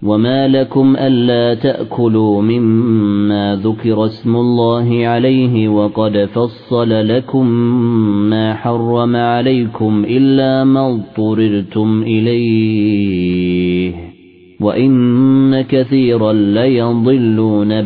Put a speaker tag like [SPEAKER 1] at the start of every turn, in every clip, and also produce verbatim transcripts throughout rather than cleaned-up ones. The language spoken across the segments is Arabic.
[SPEAKER 1] وما لكم ألا تأكلوا مما ذكر اسم الله عليه وقد فصل لكم ما حرم عليكم إلا ما اضطررتم إليه وإن كثيرا ليضلون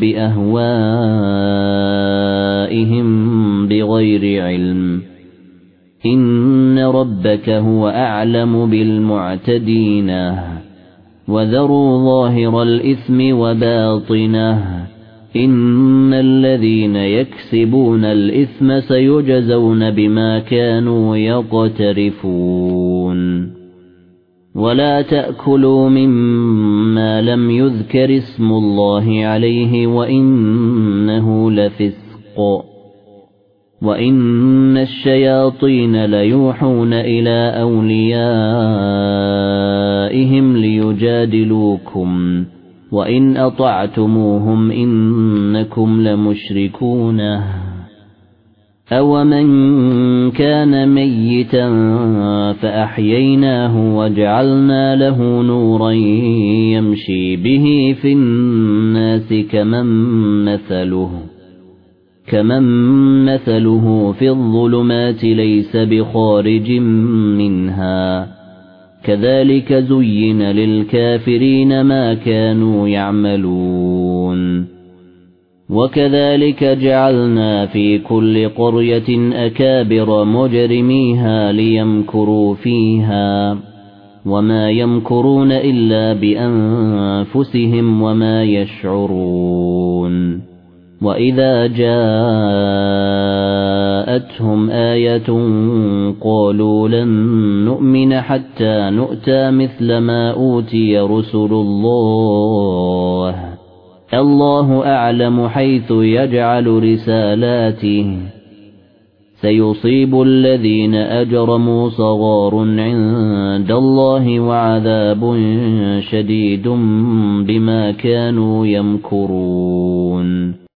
[SPEAKER 1] بأهوائهم بغير علم إن ربك هو أعلم بالمعتدين وذروا ظاهر الإثم وباطنه إن الذين يكسبون الإثم سيجزون بما كانوا يقترفون ولا تأكلوا مما لم يذكر اسم الله عليه وإنه لفسق وإن الشياطين ليوحون إلى أوليائهم ليجادلوكم وإن أطعتموهم إنكم لمشركون أومن كان ميتا فأحييناه وجعلنا له نورا يمشي به في الناس كمن مثله كمن مثله في الظلمات ليس بخارج منها كذلك زين للكافرين ما كانوا يعملون وكذلك جعلنا في كل قرية أكابر مجرميها ليمكروا فيها وما يمكرون إلا بأنفسهم وما يشعرون وإذا جاءتهم آية قالوا لن نؤمن حتى نؤتى مثل ما أوتي رسل الله الله أعلم حيث يجعل رسالاته سيصيب الذين أجرموا صغار عند الله وعذاب شديد بما كانوا يمكرون